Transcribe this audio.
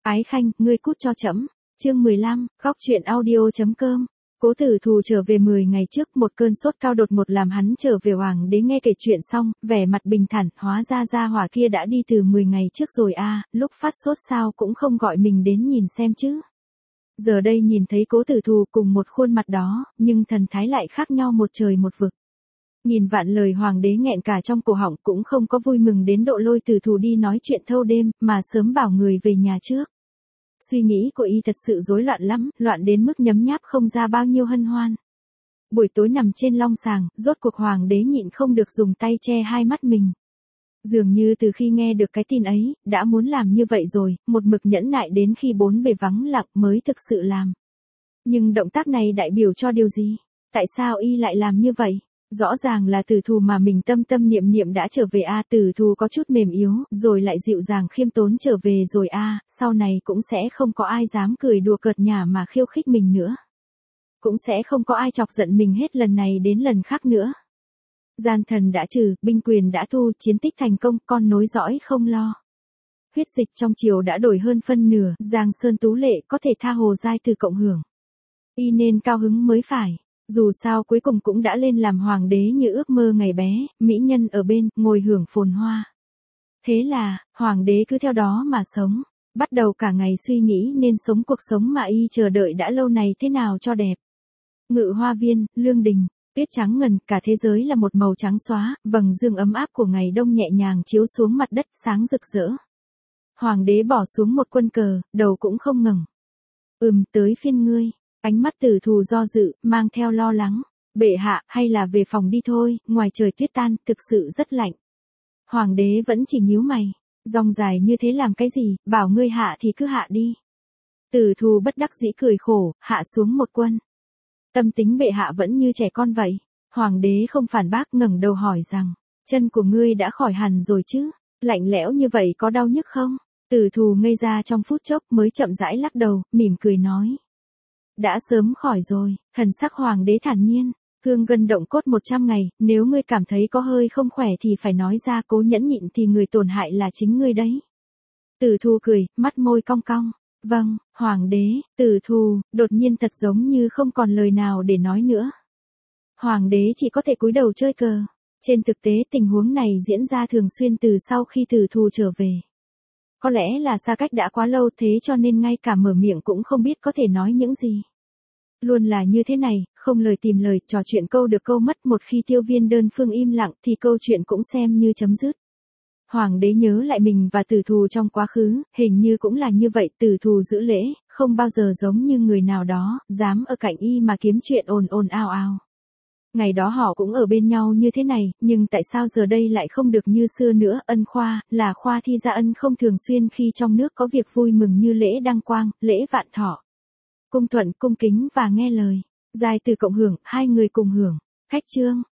Ái khanh, ngươi cút cho trẫm. Chương 15, góc truyện audio.com. Cố Tử Thù trở về 10 ngày trước, một cơn sốt cao đột ngột làm hắn trở về hoàng đế nghe kể chuyện xong, vẻ mặt bình thản, hóa ra gia hỏa kia đã đi từ 10 ngày trước rồi a, lúc phát sốt sao cũng không gọi mình đến nhìn xem chứ. Giờ đây nhìn thấy Cố Tử Thù cùng một khuôn mặt đó, nhưng thần thái lại khác nhau một trời một vực. Nhìn vạn lời hoàng đế nghẹn cả trong cổ họng cũng không có vui mừng đến độ lôi Tử Thù đi nói chuyện thâu đêm, mà sớm bảo người về nhà trước. Suy nghĩ của y thật sự rối loạn lắm, loạn đến mức nhấm nháp không ra bao nhiêu hân hoan. Buổi tối nằm trên long sàng, rốt cuộc hoàng đế nhịn không được dùng tay che hai mắt mình. Dường như từ khi nghe được cái tin ấy, đã muốn làm như vậy rồi, một mực nhẫn nại đến khi bốn bề vắng lặng mới thực sự làm. Nhưng động tác này đại biểu cho điều gì? Tại sao y lại làm như vậy? Rõ ràng là Tử Thù mà mình tâm tâm niệm niệm đã trở về a, Tử Thù có chút mềm yếu, rồi lại dịu dàng khiêm tốn trở về rồi a, sau này cũng sẽ không có ai dám cười đùa cợt nhả mà khiêu khích mình nữa. Cũng sẽ không có ai chọc giận mình hết lần này đến lần khác nữa. Gian thần đã trừ, binh quyền đã thu, chiến tích thành công, con nối dõi không lo. Huyết dịch trong triều đã đổi hơn phân nửa, Giang Sơn tú lệ có thể tha Hồ Giai Từ cộng hưởng. Y nên cao hứng mới phải. Dù sao cuối cùng cũng đã lên làm hoàng đế như ước mơ ngày bé, mỹ nhân ở bên, ngồi hưởng phồn hoa. Thế là, hoàng đế cứ theo đó mà sống, bắt đầu cả ngày suy nghĩ nên sống cuộc sống mà y chờ đợi đã lâu này thế nào cho đẹp. Ngự hoa viên, lương đình, tuyết trắng ngần, cả thế giới là một màu trắng xóa, vầng dương ấm áp của ngày đông nhẹ nhàng chiếu xuống mặt đất sáng rực rỡ. Hoàng đế bỏ xuống một quân cờ, đầu cũng không ngẩng. Tới phiên ngươi. Ánh mắt Tử Thù do dự, mang theo lo lắng. Bệ hạ, hay là về phòng đi thôi, ngoài trời tuyết tan, thực sự rất lạnh. Hoàng đế vẫn chỉ nhíu mày. Dòng dài như thế làm cái gì, bảo ngươi hạ thì cứ hạ đi. Tử Thù bất đắc dĩ cười khổ, hạ xuống một quân. Tâm tính bệ hạ vẫn như trẻ con vậy. Hoàng đế không phản bác, ngẩng đầu hỏi rằng, chân của ngươi đã khỏi hẳn rồi chứ, lạnh lẽo như vậy có đau nhức không? Tử Thù ngây ra trong phút chốc mới chậm rãi lắc đầu, mỉm cười nói. Đã sớm khỏi rồi, thần sắc hoàng đế thản nhiên, cương gân động cốt 100 ngày, nếu ngươi cảm thấy có hơi không khỏe thì phải nói ra, cố nhẫn nhịn thì người tổn hại là chính ngươi đấy. Tử Thù cười, mắt môi cong cong. Vâng, hoàng đế. Tử Thù, đột nhiên thật giống như không còn lời nào để nói nữa. Hoàng đế chỉ có thể cúi đầu chơi cờ. Trên thực tế tình huống này diễn ra thường xuyên từ sau khi Tử Thù trở về. Có lẽ là xa cách đã quá lâu thế cho nên ngay cả mở miệng cũng không biết có thể nói những gì. Luôn là như thế này, không lời tìm lời, trò chuyện câu được câu mất, một khi Tiêu Viên đơn phương im lặng thì câu chuyện cũng xem như chấm dứt. Hoàng đế nhớ lại mình và Tử Thù trong quá khứ, hình như cũng là như vậy, Tử Thù giữ lễ, không bao giờ giống như người nào đó, dám ở cạnh y mà kiếm chuyện ồn ồn ào ào. Ngày đó họ cũng ở bên nhau như thế này, nhưng tại sao giờ đây lại không được như xưa nữa, ân khoa, là khoa thi gia ân không thường xuyên khi trong nước có việc vui mừng như lễ đăng quang, lễ vạn thọ. Cung thuận, cung kính và nghe lời. Giai Từ cộng hưởng, hai người cùng hưởng. Khách trương,